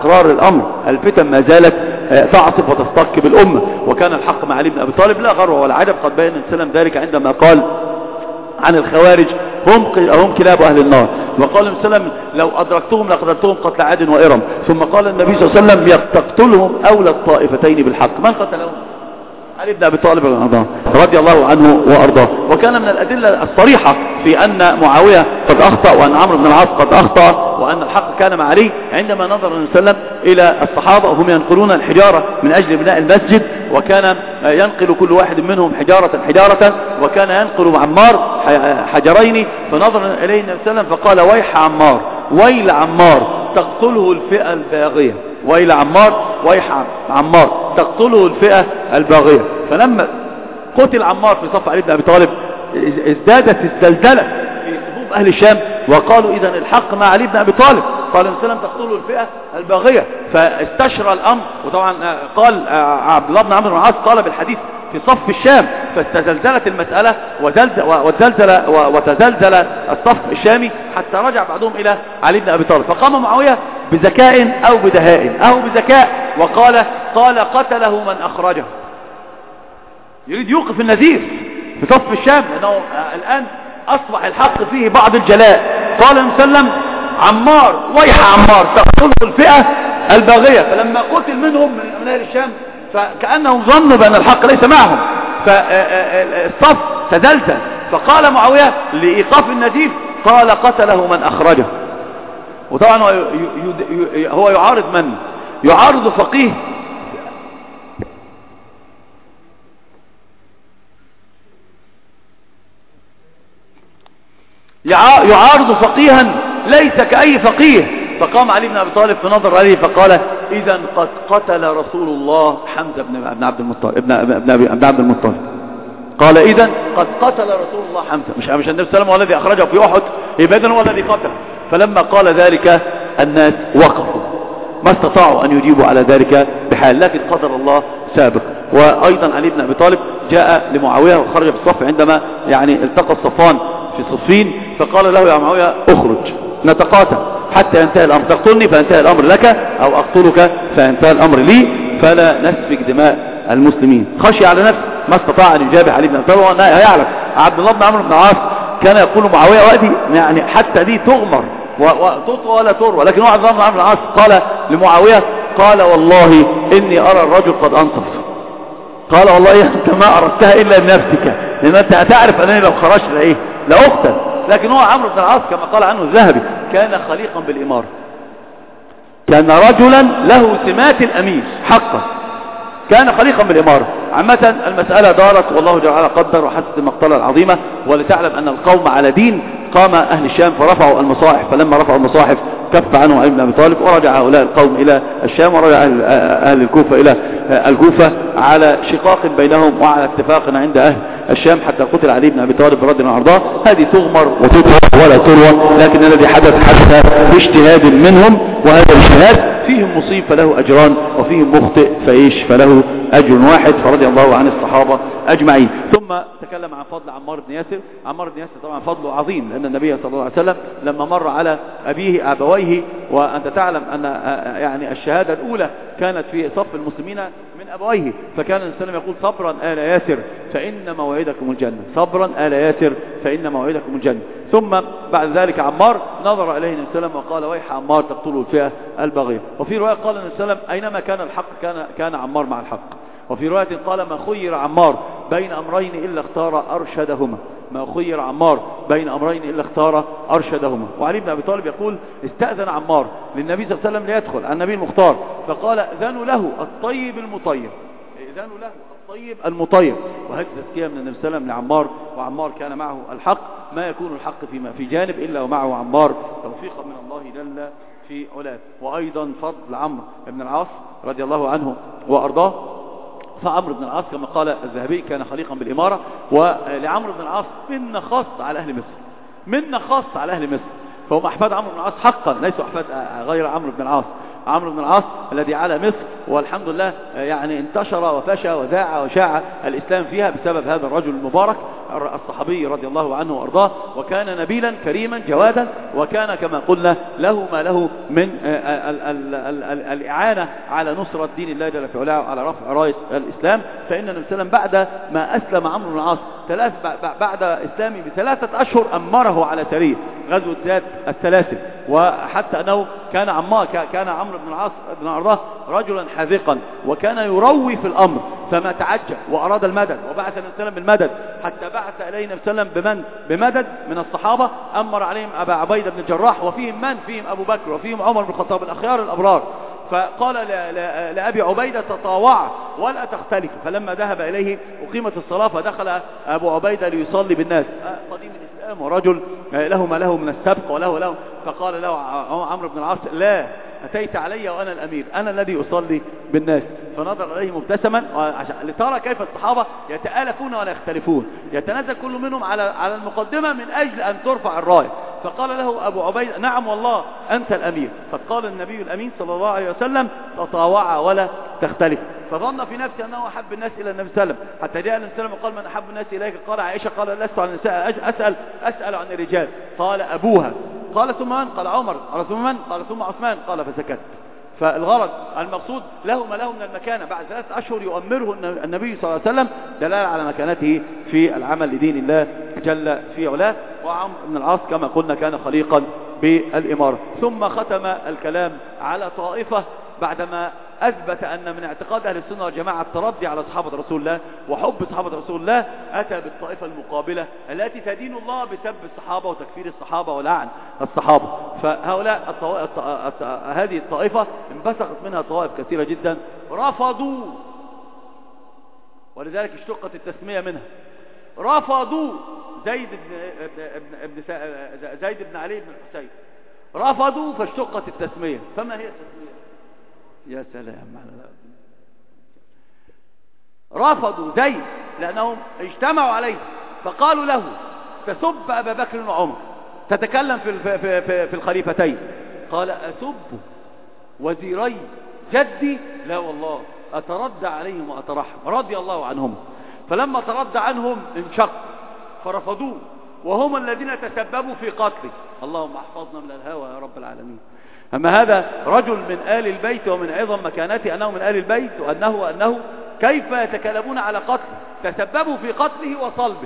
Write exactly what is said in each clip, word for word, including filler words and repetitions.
استقرار الأمر. الفتن ما زالت تعصف وتستقب الأمة، وكان الحق مع علي بن أبي طالب لا غرو ولا عجب. قد بين السلام ذلك عندما قال عن الخوارج هم هم كلاب أهل النار، وقال السلام لو أدركتهم لقتلتهم قتل عاد وإرم. ثم قال النبي صلى الله عليه وسلم تقتلهم أولى الطائفتين بالحق. من قتلهم؟ علي بن أبي طالب رضي الله عنه وأرضاه. وكان من الأدلة الصريحة في أن معاوية قد أخطأ، وأن عمرو بن العاص قد أخطأ، وأن الحق كان مع علي عندما نظر النبي صلى الله عليه وسلم إلى الصحابة وهم ينقلون الحجارة من أجل بناء المسجد، وكان ينقل كل واحد منهم حجارة حجارة، وكان ينقل عمار حجرين. فنظر إليه النبي صلى الله عليه وسلم فقال ويح عمار، ويل عمار تقتله الفئة الباغية، ويل عمار ويح عمار تقتله الفئة الباغية. فلما قتل عمار في صف علي بن أبي طالب ازدادت الزلزلة في صفوف أهل الشام، وقالوا إذن الحق مع علي بن أبي طالب. قال النبي صلى الله عليه وسلم تقتله الفئة الباغية، فاستشرى الأمر. وطبعا قال عبد الله بن عمرو بن العاص قال بالحديث في صف الشام، فاستزلزلت المسألة وتزلزل وتزلزل الصف الشامي حتى رجع بعضهم إلى علي بن أبي طالب. فقام معاوية بذكاء أو بدهاء أو بذكاء وقال قال قتله من أخرجه، يريد يوقف النزيف في صف الشام، لأنه الآن أصبح الحق فيه بعض الجلاء. قال النبي صلى الله عليه وسلم عمار ويح عمار تقتله الفئة الباغية. فلما قتل منهم من أهل الشام فكأنهم ظنوا بأن الحق ليس معهم، فالصف تزلزل. فقال معاوية لإيقاف النزيف قال قتله من أخرجه. وطبعا هو يعارض من؟ يعارض فقيه يعارض فقيها ليس كأي فقيه. فقام علي بن أبي طالب فنظر عليه فقال إذا قد قتل رسول الله حمزة بن عبد المطلب ابن ابن عبد المطلب. قال إذا قد قتل رسول الله حمزة، مش مش النبي صلى الله عليه وسلم هو الذي أخرجه في أحد، يبقى إذن هو الذي قتل. فلما قال ذلك الناس وقفوا، ما استطاعوا أن يجيبوا على ذلك بحال، لكن قدر الله سابق. وأيضا علي بن أبي طالب جاء لمعاوية وخرج في الصف عندما يعني التقى الصفان في صفين، فقال له يا معاوية اخرج نتقاتل حتى ينتهي الأمر، تقتلني فينتهي الأمر لك أو أقتلك فينتهي الأمر لي، فلا نسفك دماء المسلمين. خشي على نفسه، ما استطاع أن يجابه علي بن أبي طالب. وأنا يعلم عبد الله بن عمرو بن العاص كان يقول معاوية وأدي يعني حتى دي تغمر وتطوى ولا تروى، لكن هو عبد الله بن عمرو بن العاص قال لمعاوية قال والله إني أرى الرجل قد أنصف. قال والله أنت ما أردتها إلا بنفسك، لأن أنت هتعرف أنني لو خرجت لإيه لأقتل. لكن هو عمرو بن العاص كما قال عنه الذهبي كان خليقا بالإمارة، كان رجلا له سمات الأمير حقا، كان خليقا بالإمارة. عامة المسألة دارت والله جل وعلا قدر وحدث المقتلة العظيمة. ولتعلم أن القوم على دين قام أهل الشام فرفعوا المصاحف، فلما رفعوا المصاحف كف عنه علي بن أبي طالب، ورجع هؤلاء القوم إلى الشام، ورجع أهل الكوفة إلى الكوفة على شقاق بينهم وعلى اتفاق عند أهل الشام حتى قتل علي بن أبي طالب رضي الله عنه. هذه تغمر وتطوى ولا تروى، لكن الذي حدث حدث باجتهاد منهم، وهذا الاجتهاد فيهم مصيب فله أجران، وفيهم مخطئ فإيش فله أجر واحد، فرضي الله عن الصحابة أجمعين. ثم تكلم عن فضل عمار بن ياسر. عمار بن ياسر طبعا فضله عظيم، لأن النبي صلى الله عليه وسلم لما مر على أبيه أبويه، وأنت تعلم أن يعني الشهادة الأولى كانت في صف المسلمين من أبويه، فكان النبي صلى الله عليه وسلم يقول صبرا آل ياسر فإن موعدكم الجنة، صبرا آل ياسر فإن موعدكم الجنة. ثم بعد ذلك عمار نظر إليه النبي صلى الله عليه وسلم وقال ويح عمار تقتله الفئة الباغية. وفي رواية قال النبي صلى الله عليه وسلم أينما كان الحق كان كان عمار مع الحق. وفي رواية قال ما خير عمار بين أمرين إلا اختار أرشدهما، ما خير عمار بين أمرين إلا اختار أرشدهما. وعلي بن أبي طالب يقول استأذن عمار للنبي صلى الله عليه وسلم ليدخل على النبي المختار، فقال أذنوا له الطيب المطيب، أذنوا له الطيب المطيب. وهذه تزكية من النبي صلى الله عليه وسلم لعمار، وعمار كان معه الحق، ما يكون الحق فيما في جانب إلا ومعه عمار توفيقا من الله جل في علاه. وأيضا فضل عمرو بن العاص رضي الله عنه وأرضاه. فعمرو بن العاص كما قال الذهبي كان خليقا بالإمارة. ولعمرو بن العاص منة خاص على أهل مصر، منة خاص على أهل مصر، فهم أحفاد عمرو بن العاص حقا، ليسوا أحفاد غير عمرو بن العاص. عمرو بن العاص الذي على مصر، والحمد لله يعني انتشر وفشى وذاع وشاع الإسلام فيها بسبب هذا الرجل المبارك الصحابي رضي الله عنه وأرضاه، وكان نبيلا كريما جوادا، وكان كما قلنا له ما له من الإعانة على نصرة دين الله جل في علاه على رفع راية الإسلام. فإن النبي صلى الله عليه وسلم بعد ما أسلم عمرو بن العاص ثلاث بعد إسلامه بثلاثة أشهر أمره على سرية غزوة ذات السلاسل، وحتى أنه كان عمار كان عمرو بن العاص بن أرضاه رجلا حاذقا، وكان يروي في الأمر فما تعجب وأراد المدد، وبعث النبي صلى الله عليه وسلم بالمدد، حتى بعث إليه النبي صلى الله عليه وسلم بمن بمدد من الصحابة، أمر عليهم أبا عبيدة بن الجراح، وفيهم من فيهم أبو بكر وفيهم عمر بن الخطاب، الأخيار الأبرار. فقال لأبي عبيدة تطاوع ولا تختلف. فلما ذهب إليه أقيمت الصلاة، فدخل أبو عبيدة ليصلي بالناس، قديم الإسلام ورجل له ما له من السبق وله له. فقال له عمرو بن العاص لا، أتيت علي وأنا الأمير، أنا الذي أصلي بالناس. فنظر إليه مبتسما لترى كيف الصحابة يتآلفون ولا يختلفون، يتنازل كل منهم على على المقدمة من أجل أن ترفع الراية. فقال له أبو عبيدة نعم والله أنت الأمير. فقال النبي الأمين صلى الله عليه وسلم تطاوع ولا تختلف. فظن في نفسه أنه أحب الناس إلى النبي صلى الله عليه وسلم، حتى جاء النبي صلى الله عليه وسلم وقال من أحب الناس إليك؟ قال عائشة. قال لست عن النساء، أسأل أسأل عن الرجال. قال أبوها. قال ثم من؟ قال عمر. قال ثم من؟ قال ثم عثمان. قال فسكت. فالغرض المقصود له ما له من المكانة، بعد ثلاثة أشهر يؤمره النبي صلى الله عليه وسلم دلالة على مكانته في العمل لدين الله جل في علاه. وعمرو بن العاص كما قلنا كان خليقا بالإمارة. ثم ختم الكلام على طائفة بعدما أثبت أن من اعتقاد أهل السنة والجماعة التردي على صحابة رسول الله وحب صحابة رسول الله، أتى بالطائفة المقابلة التي تدين الله بسب الصحابة وتكفير الصحابة ولعن الصحابة. فهؤلاء الطوائف هذه الطائفة انبثقت منها طوائف كثيرة جدا رفضوا، ولذلك اشتقت التسمية منها، رفضوا زيد بن ابن زيد بن علي بن الحسين، رفضوا فاشتقت التسمية. فما هي التسمية؟ يا سلام على رفضوا زيد لأنهم اجتمعوا عليه، فقالوا له تسب أبا بكر وعمر، تتكلم في في في, في الخليفتين. قال أسب وزيري جدي؟ لا والله، أتردى عليهم وأترحم رضي الله عنهم. فلما تردى عنهم انشق فرفضوه، وهم الذين تسببوا في قتله. اللهم احفظنا من الهوى يا رب العالمين. أما هذا رجل من آل البيت، ومن عظم مكانته أنه من آل البيت، وأنه أنه كيف يتكلمون على قتله، تسببوا في قتله وصلبه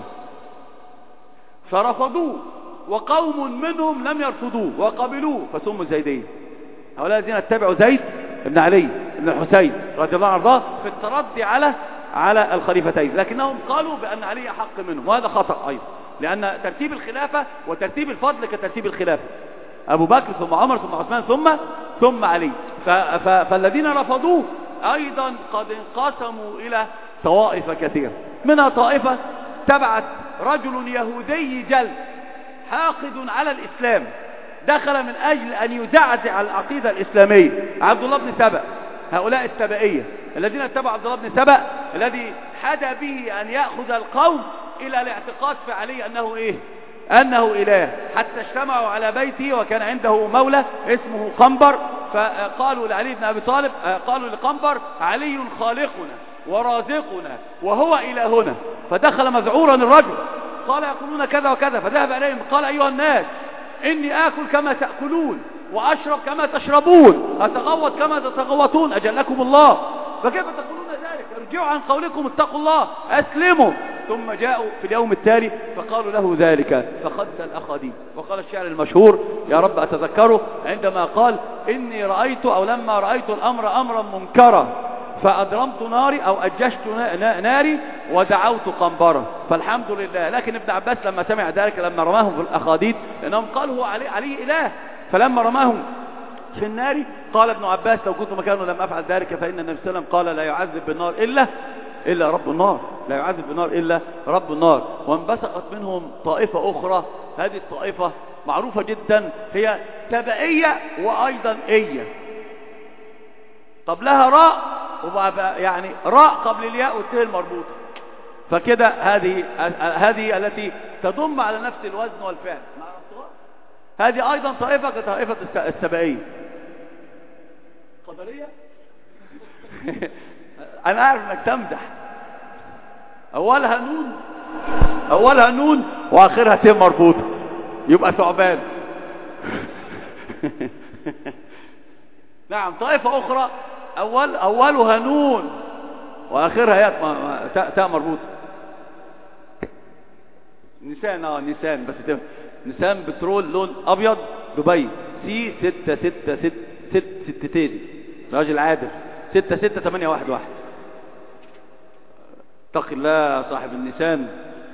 فرفضوه، وقوم منهم لم يرفضوه وقبلوه فسموا زيدين. هؤلاء الذين اتبعوا زيد بن علي بن الحسين رضي الله عنه في التردي على على الخليفتين، لكنهم قالوا بأن علي أحق منهم، وهذا خطأ أيضا، لأن ترتيب الخلافة وترتيب الفضل كترتيب الخلافة، أبو بكر ثم عمر ثم عثمان ثم ثم علي. ف ف فالذين رفضوه أيضا قد انقسموا إلى طوائف كثيرة، منها طائفة تبعت رجل يهودي جلد حاقد على الإسلام، دخل من أجل أن يزعزع العقيدة الإسلامية، عبد الله بن سبأ. هؤلاء السبائية الذين اتبعوا عبد الله بن سبأ الذي حدا به أن يأخذ القوم إلى الاعتقاد في علي أنه إيه؟ أنه إله، حتى اجتمعوا على بيته وكان عنده مولى اسمه قنبر، فقالوا لعلي بن أبي طالب، قالوا لقنبر علي خالقنا ورازقنا وهو إلهنا. فدخل مذعورا الرجل قال يقولون كذا وكذا، فذهب إليهم قال أيها الناس إني آكل كما تأكلون وأشرب كما تشربون، أتغوط كما تتغوطون، أجلكم الله، فكيف تقولون ذلك؟ ارجعوا عن قولكم اتقوا الله أسلموا. ثم جاءوا في اليوم التالي فقالوا له ذلك فخد الأخدين. وقال الشعر المشهور يا رب أتذكره عندما قال إني رأيت أو لما رأيت الأمر أمرا منكرا فأضرمت ناري أو أجشت ناري ودعوت قنبرا، فالحمد لله. لكن ابن عباس لما سمع ذلك لما رماهم في الأخاديد، لأنهم قالوا هو علي, علي إله، فلما رماهم في النار قال ابن عباس لو كنت مكانه لم أفعل ذلك، فإن النبي صلى الله عليه وسلم قال لا يعذب بالنار إلا إلا رب النار، لا يعذب بالنار إلا رب النار. وانبثقت منهم طائفة أخرى، هذه الطائفة معروفة جدا، هي تبعية وأيضا إية، قبلها راء يعني راء قبل الياء والتاء المربوطة، فكده هذه هذه التي تضم على نفس الوزن والفعل. هذه أيضا طائفة كطائفة السبائية. قدرية أنا أعرف أنك تمدح، أولها نون اولها نون واخرها ت مربوطه يبقى ثعبان. نعم. طائفة اخرى اول اولها نون واخرها ياء تاء مربوطه. نسان اه نسان بس تفهم. نسان بترول لون ابيض دبي سي ستة ستة ست ست ستتين راجل عادل ستة ستة تمانية واحد واحد. اتق الله صاحب النسان.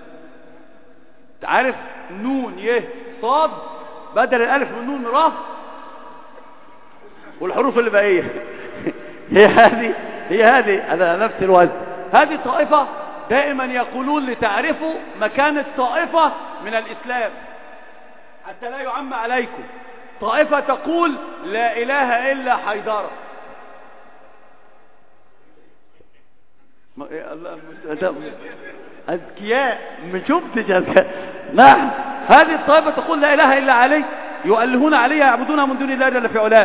تعرف نون يه صاد بدل الالف من نون را والحروف اللي باقيه هي هذه هي هذه على نفس الوزن. هذه الطائفة دائما يقولون لتعرفوا مكان الطائفة من الإسلام حتى لا يعم عليكم. طائفة تقول لا إله إلا حيدرة. أذكياء من شفت جزء. نعم. هذه الطائفة تقول لا إله إلا علي يؤلهون عليها يعبدونها من دون الله جل في علاه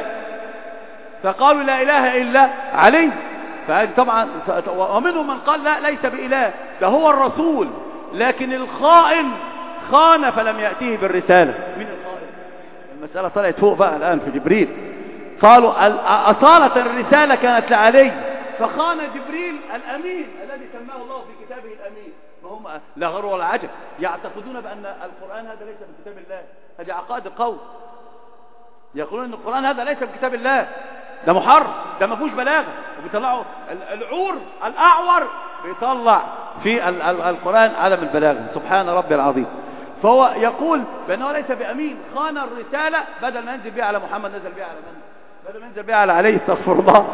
فقالوا لا إله إلا علي. فهذه طبعا ومنهم من قال لا ليس بإله ده هو الرسول لكن الخائن خان فلم يأتيه بالرسالة. من الخائن؟ المسألة طلعت فوق بقى الآن في جبريل. قالوا أصالة الرسالة كانت لعلي فخان جبريل الأمين الذي سماه الله في كتابه الأمين. فهم لا غرو ولا عجب يعتقدون بأن القرآن هذا ليس من كتاب الله. هذه عقائد القوم يقولون أن القرآن هذا ليس من كتاب الله ده محرف ده ما فيهوش بلاغه وبيطلعوا العور الأعور بيطلع في القرآن عدم البلاغه. سبحان ربي العظيم. فهو يقول بأنه ليس بأمين خان الرسالة بدل ما ينزل بها على محمد نزل بها على من؟ بدل ما ينزل بها على عليه استغفر الله.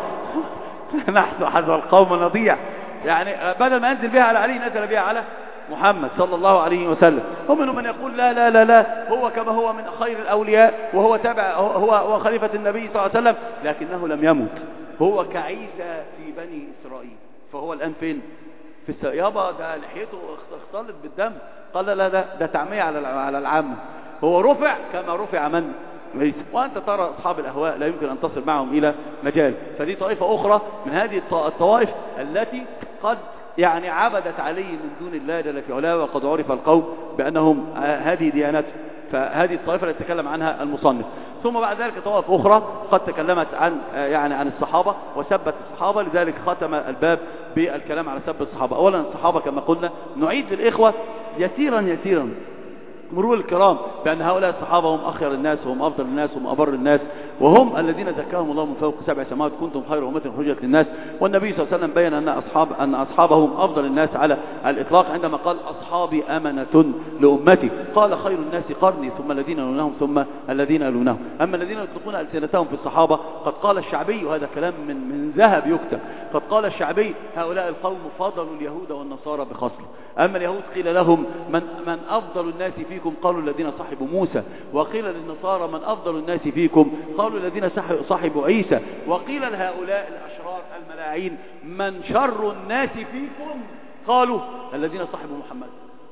نحن حذو القوم نضيع يعني بدل ما ينزل بها على علي نزل بها على محمد صلى الله عليه وسلم. ومنهم من يقول لا لا لا لا هو كما هو من خير الأولياء وهو تابع هو هو خليفة النبي صلى الله عليه وسلم لكنه لم يمت هو كعيسى في بني إسرائيل. فهو الآن فين؟ في الس... يابا ده لحيته اختلط بالدم. قال لا لا ده تعمية على على العامة. هو رفع كما رفع من عيسى. وأنت ترى أصحاب الأهواء لا يمكن أن تصل معهم إلى مجال. فدي طائفة أخرى من هذه الطوائف التي قد يعني عبدت علي من دون الله جل في علاه وقد عرف القوم بأنهم هذه ديانته. فهذه الطائفة التي تكلم عنها المصنف. ثم بعد ذلك طوائف أخرى قد تكلمت عن يعني عن الصحابة وسبت الصحابة. لذلك ختم الباب بالكلام على سب الصحابة. أولا الصحابة كما قلنا نعيد للإخوة يسيرا يسيرا مرور الكرام بأن هؤلاء الصحابة هم أخير الناس وهم أفضل الناس وهم أبر الناس وهم الذين زكاهم الله من فوق سبع سماوات كنتم خير أمة خرجت للناس. والنبي صلى الله عليه وسلم بين أن أصحاب أن أصحابهم أفضل الناس على الإطلاق عندما قال أصحابي أمنة لأمتي. قال خير الناس قرني ثم الذين يلونهم ثم الذين يلونهم. أما الذين يطلقون ألسنتهم في الصحابة قد قال الشعبي وهذا كلام من من ذهب يكتب قد قال الشعبي هؤلاء القوم فضلوا اليهود والنصارى بخصله. أما اليهود قيل لهم من من أفضل الناس فيكم قالوا الذين صحبوا موسى. وقيل للنصارى من أفضل الناس فيكم قالوا الذين صحبوا عيسى. وقيل لهؤلاء الأشرار الملاعين من شر الناس فيكم قالوا الذين صحبوا محمد.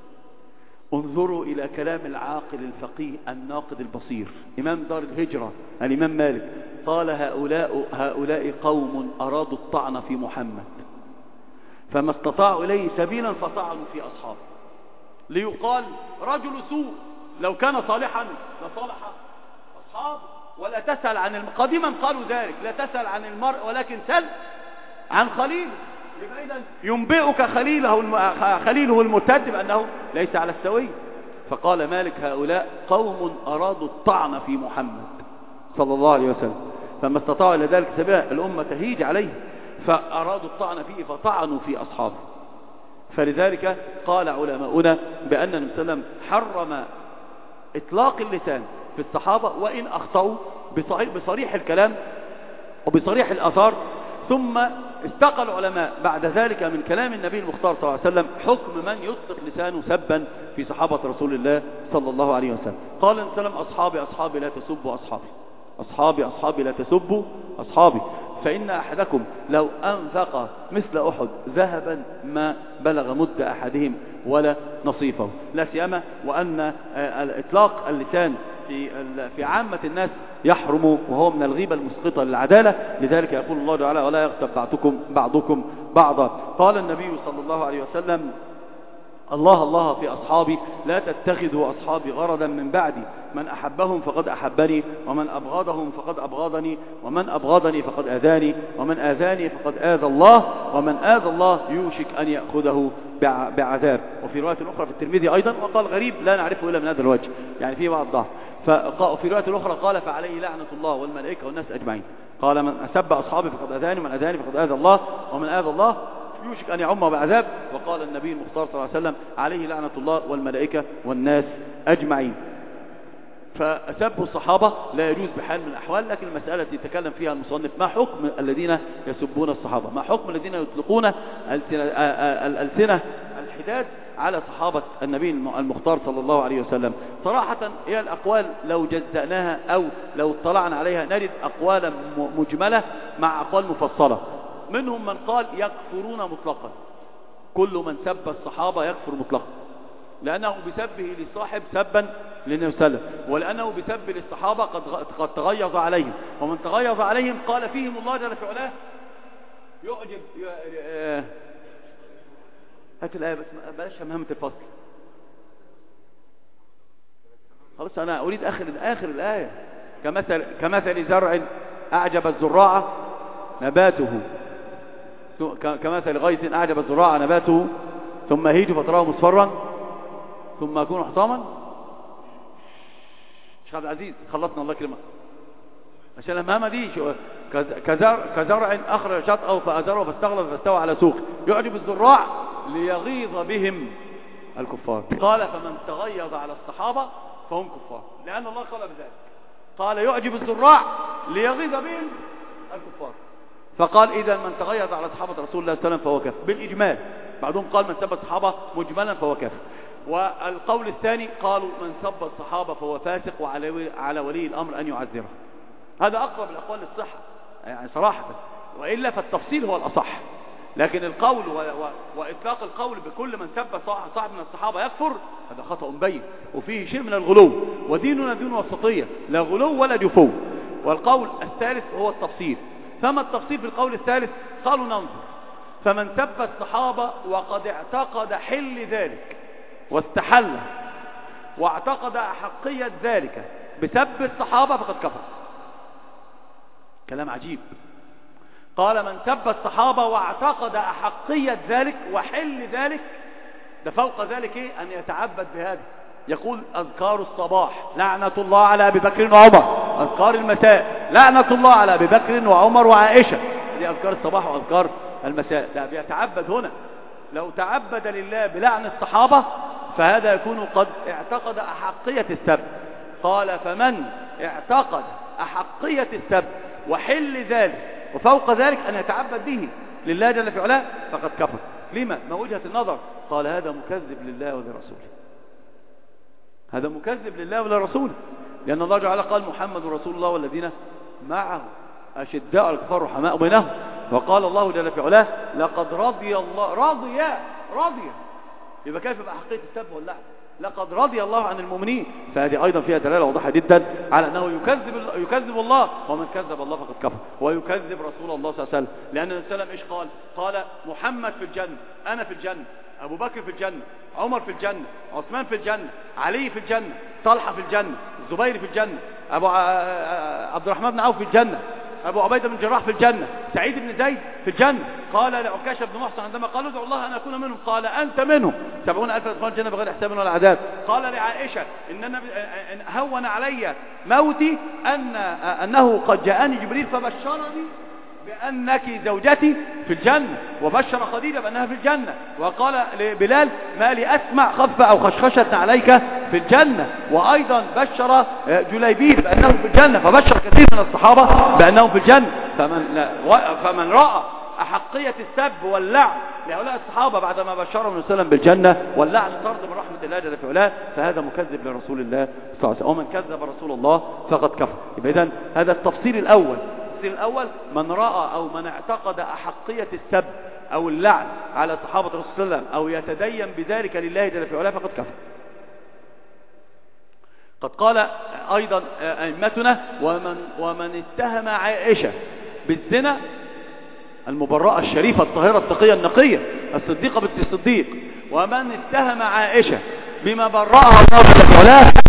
انظروا إلى كلام العاقل الفقيه الناقد البصير إمام دار الهجرة الإمام مالك قال هؤلاء هؤلاء قوم أرادوا الطعن في محمد فما استطاعوا إليه سبيلا فطعنوا في أصحابه ليقال رجل سوء لو كان صالحا لصالح أصحابه. ولا تسأل عن الم... قديما قالوا ذلك لا تسأل عن المرء ولكن سل عن خليله. إذن ينبئك خليله الم... خليله المرتد بأنه ليس على السوي. فقال مالك هؤلاء قوم أرادوا الطعن في محمد صلى الله عليه وسلم فما استطاعوا إلى ذلك سبيلا الأمة تهيج عليه فأرادوا الطعن فيه فطعنوا في أصحابه. فلذلك قال علماؤنا بأن النبي صلى الله عليه وسلم حرم إطلاق اللسان في الصحابة وإن أخطأوا بصريح الكلام وبصريح الآثار. ثم استقل العلماء بعد ذلك من كلام النبي المختار صلى الله عليه وسلم حكم من يطلق لسانه سبا في صحابة رسول الله صلى الله عليه وسلم. قال النبي صلى الله عليه وسلم أصحابي أصحابي لا تسبوا أصحابي أصحابي أصحابي لا تسبوا أصحابي فإن أحدكم لو أنفق مثل أحد ذهبا ما بلغ مد أحدهم ولا نصيفه. لا سيما وأن إطلاق اللسان في في عامة الناس يحرم وهو من الغيبة المسقطة للعدالة. لذلك يقول الله تعالى ولا يغتب بعضكم بعضكم بعضا. قال النبي صلى الله عليه وسلم الله الله في أصحابي لا تتخذوا أصحابي غرضا من بعدي، من أحبهم فقد أحبني، ومن أبغضهم فقد أبغضني، ومن أبغضني فقد آذاني، ومن آذاني فقد آذى الله، ومن آذى الله يوشك أن يأخذه بعذاب. وفي رواية أخرى في الترمذي أيضا، وقال غريب لا نعرفه إلا من هذا الوجه، يعني فيه بعض ضعف. ففي رواية أخرى قال فعليه لعنة الله والملائكة والناس أجمعين. قال من أسب أصحابي فقد أذاني، ومن أذاني فقد آذى الله، ومن آذى الله يوشك أن يعمه بعذاب. وقال النبي المختار صلى الله عليه وسلم عليه لعنة الله والملائكة والناس أجمعين. فأسب الصحابة لا يجوز بحال من الأحوال، لكن المسألة التي يتكلم فيها المصنف ما حكم الذين يسبون الصحابة، ما حكم الذين يطلقون الألسنة الحداد على صحابة النبي المختار صلى الله عليه وسلم. صراحة هي الأقوال لو جزأناها أو لو اطلعنا عليها نجد أقوالا مجملة مع أقوال مفصلة. منهم من قال يكفرون مطلقا، كل من سب الصحابة يكفر مطلقا، لأنه بسبه لصاحب سبا للنبي صلى الله عليه وسلم، ولأنه بسب للصحابة قد قد تغيظ عليهم، ومن تغيظ عليهم قال فيهم الله جل في علاه يعجب. هات الآية بس بلاش مهمة الفصل، خلاص أنا أريد آخر آخر الآية. كمثل كمثل زرع أعجب الزراع نباته، كمثل غيث أعجب الزراع نباته ثم هيج فتراه مصفرا ثم يكون حطاما. شيخ عبد العزيز خلصنا الله كلمة عشان المهمة دي. كزرع, كزرع أخرج شطأه فأزره فاستغلظ فاستوى على سوق يعجب الزراع ليغيظ بهم الكفار. قال فمن تغيظ على الصحابة فهم كفار، لأن الله قال بذلك، قال يعجب الزراع ليغيظ بهم الكفار. فقال إذا من تغيظ على صحابة رسول الله صلى الله عليه وسلم فهو كافر بالإجمال. بعضهم قال من سب الصحابة مجملا فهو كافر. والقول الثاني قالوا من سب الصحابة فهو فاسق وعلى ولي الأمر أن يعذره. هذا أقرب الأقوال للصحة يعني صراحة، وإلا فالتفصيل هو الأصح. لكن القول و... و... وإطلاق القول بكل من سب صاحب من الصحابة يكفر هذا خطأ مبين وفيه شيء من الغلو، وديننا دين وسطية لا غلو ولا جفو. والقول الثالث هو التفصيل. فما التفصيل في القول الثالث؟ قالوا ننظر فمن سب الصحابة وقد اعتقد حل ذلك واستحل واعتقد أحقية ذلك بسب الصحابة فقد كفر. كلام عجيب. قال من سب الصحابة واعتقد أحقية ذلك وحل ذلك، ده فوق ذلك إيه؟ أن يتعبد بهذا، يقول أذكار الصباح لعنة الله على أبي بكر وعمر، أذكار المساء لعنة الله على أبي بكر وعمر وعائشة، دي أذكار الصباح وأذكار المساء. ده بيتعبد هنا. لو تعبد لله بلعن الصحابة فهذا يكون قد اعتقد أحقية السب. قال فمن اعتقد أحقية السب وحل ذلك وفوق ذلك أن يتعبد به لله جل في علاه فقد كفر. لما؟ ما وجهة النظر؟ قال هذا مكذب لله ولرسوله، هذا مكذب لله ولرسوله، لأن الله جل قال محمد رسول الله والذين معه أشداء على الكفار رحماء بينهم. وقال الله جل في علاه لقد رضي الله رضي رضي يبقى كيف بأحقية السب واللعن؟ لقد رضي الله عن المؤمنين. فهذه أيضا فيها دلالة واضحة جدا على أنه يكذب يكذب الله، ومن كذب الله فقد كفر، ويكذب رسول الله صلى الله عليه وسلم. لأن النبي صلى الله عليه وسلم إيش قال؟ قال محمد في الجنة، أنا في الجنة، أبو بكر في الجنة، عمر في الجنة، عثمان في الجنة، علي في الجنة، طلحة في الجنة، الزبير في الجنة، أبو عبد الرحمن بن عوف في الجنة، أبو عبيدة بن جراح في الجنة، سعيد بن زيد في الجنة. قال لعكاشة بن محصن عندما قال ادعو الله أن أكون منهم، قال أنت منهم، سبعون ألف يدخلون الجنة بغير حساب ولا عذاب. قال لعائشة إن النبي هون علي موتي أن أنه قد جاءني جبريل فبشرني بأنك زوجتي في الجنة، وبشر خديجة بأنها في الجنة. وقال لبلال ما لي أسمع خفة أو خشخشة عليك في الجنة. وأيضا بشر جليبيب بأنه في الجنة، فبشر كثير من الصحابة بأنه في الجنة. فمن, فمن رأى أحقية السب واللعن لهؤلاء الصحابة بعدما بشرهم النبي صلى الله عليه وسلم بالجنة واللعن طرد من رحمة الله جل في علاه فهذا مكذب لرسول الله صلى الله عليه وسلم، ومن كذب رسول الله فقد كفر. يبقى إذن هذا التفصيل الأول. التفصيل الأول من رأى أو من اعتقد أحقية السب أو اللعن على صحابة رسول الله صلى الله عليه وسلم أو يتدين بذلك لله جل في علاه فقد كفر. قد قال أيضا أئمتنا ومن, ومن اتهم عائشة بالزنا المبرأة الشريفة الطاهرة التقية النقية الصديقة بنت الصديق. ومن اتهم عائشة بما برأها الله جل وعلا